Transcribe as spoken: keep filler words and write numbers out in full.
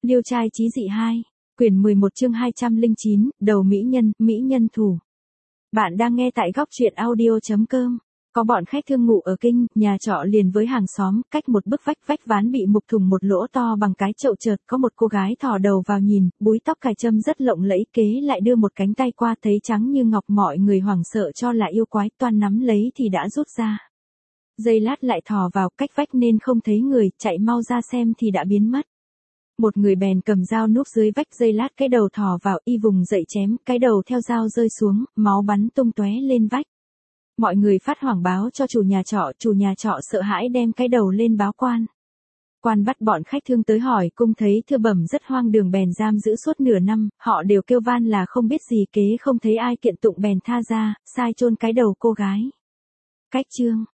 Liêu trai chí dị hai, quyển mười một chương hai trăm lẻ chín, đầu mỹ nhân, mỹ nhân thủ. Bạn đang nghe tại góc truyện audio chấm com. Có bọn khách thương ngụ ở kinh, nhà trọ liền với hàng xóm, cách một bức vách, vách ván bị mục thủng một lỗ to bằng cái chậu, chợt có một cô gái thò đầu vào nhìn, búi tóc cài châm rất lộng lẫy, kế lại đưa một cánh tay qua, thấy trắng như ngọc, mọi người hoảng sợ cho là yêu quái, toan nắm lấy thì đã rút ra. Giây lát lại thò vào, cách vách nên không thấy người, chạy mau ra xem thì đã biến mất. Một người bèn cầm dao núp dưới vách, giây lát cái đầu thò vào, y vùng dậy chém, cái đầu theo dao rơi xuống, máu bắn tung tóe lên vách. Mọi người phát hoảng báo cho chủ nhà trọ, chủ nhà trọ sợ hãi đem cái đầu lên báo quan. Quan bắt bọn khách thương tới hỏi cung, thấy thưa bẩm rất hoang đường, bèn giam giữ suốt nửa năm, họ đều kêu van là không biết gì, kế không thấy ai kiện tụng bèn tha ra, sai chôn cái đầu cô gái. Cách chương